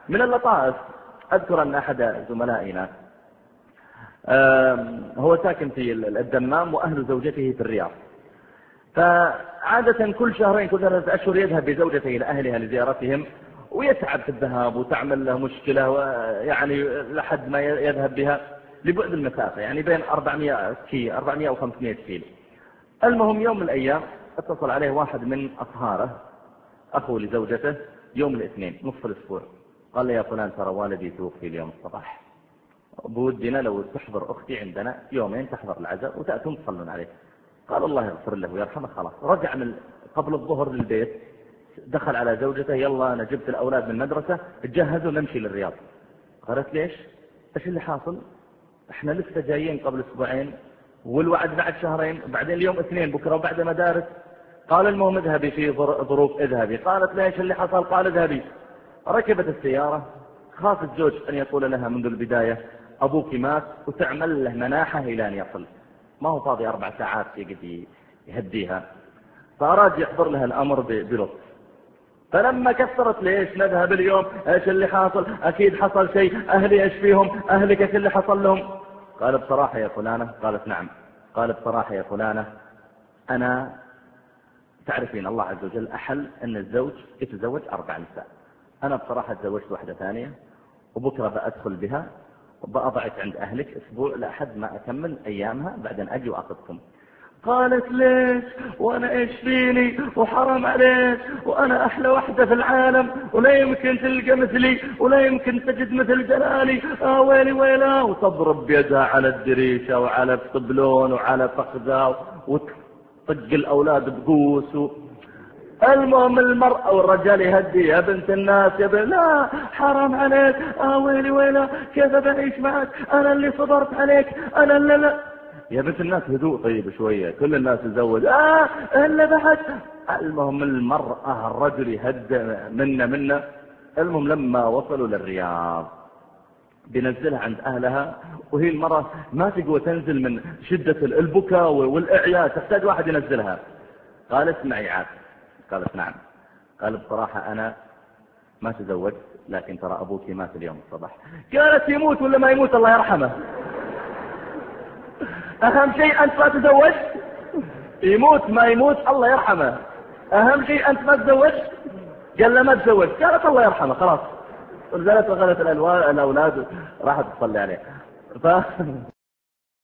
من اللطائف أذكر أن أحد زملائنا هو ساكن في الدمام وأهل زوجته في الرياض، فعادة كل شهرين كل 3 أشهر يذهب بزوجته إلى أهلها لزيارتهم، ويتعب في الذهاب وتعمل له مشكلة، ويعني لحد ما يذهب بها لبعد المسافة، يعني بين 400 و 500 كيلو. المهم يوم من الأيام اتصل عليه واحد من أصهاره أخو لزوجته يوم الاثنين نصف الأسبوع، قال لي يا فلان ترى والدي توفي اليوم الصباح، بودنا لو تحضر أختي عندنا يومين تحضر العزاء وتأتون تصلون عليه. قال الله يغفر له ويرحمه. خلاص رجع من قبل الظهر للبيت، دخل على زوجته يلا أنا جبت الأولاد من المدرسة تجهزوا نمشي للرياض. قالت ليش؟ إيش اللي حاصل؟ احنا لسه جايين قبل أسبوعين والوعد بعد شهرين، بعدين اليوم اثنين بكرة وبعد مدارس. قال المهم اذهبي في ظروف اذهبي. قالت ليش اللي حصل؟ قال اذهبي. ركبت السيارة، خاف الزوج أن يقول لها منذ البداية أبوك مات وتعمل له مناحة إلى أن يصل، ما هو فاضي 4 ساعات يقدر يهديها، فأراد يحضر لها الأمر بلطف. فلما كثرت ليش نذهب اليوم، ايش اللي حاصل؟ أكيد حصل شيء، أهلي ايش فيهم، أهلك ايش اللي حصل لهم؟ قال بصراحة يا فلانة. قالت نعم. قال بصراحة يا فلانة أنا تعرفين الله عز وجل أحل أن الزوج يتزوج 4 نساء، أنا بصراحة تزوجت واحدة ثانية وبكرة بأدخل بها وبأضعك عند أهلك أسبوع لحد ما أكمل أيامها بعدين أجي وأخذكم. قالت ليش وأنا إيش فيني وحرام عليك وأنا أحلى واحدة في العالم ولا يمكن تلقى مثلي ولا يمكن تجد مثل جلالي، ويلي ويلا، وتضرب بيدها على الدريشة وعلى الطبلون وعلى فخذها وطق الأولاد بقوس. المهم المرأة والرجال يهدي يا بنت الناس يا بنت، لا حرام عليك، ويلي ويلا كيف بعيش معك، أنا اللي صبرت عليك، أنا اللي لا. يا بنت الناس هدوء طيب شوية، كل الناس تزوج إلا بعد. المهم المرأة الرجل يهدى منا. المهم لما وصلوا للرياض بنزلها عند أهلها، وهي المرأة ما تقوى تنزل من شدة البكاء والإعياء، تحتاج واحد ينزلها. قالت معي عاد؟ قالت نعم. قال بصراحة أنا ما تزوجت لكن ترى أبوك مات اليوم الصباح. قالت يموت ولا ما يموت الله يرحمه، أهم شيء أنت ما تزوجت، يموت ما يموت الله يرحمه، أهم شيء أنت ما تزوجت. قال لا ما تزوجت. قالت الله يرحمه. خلاص نزلت وغلت الأولاد راحت تصلي عليه.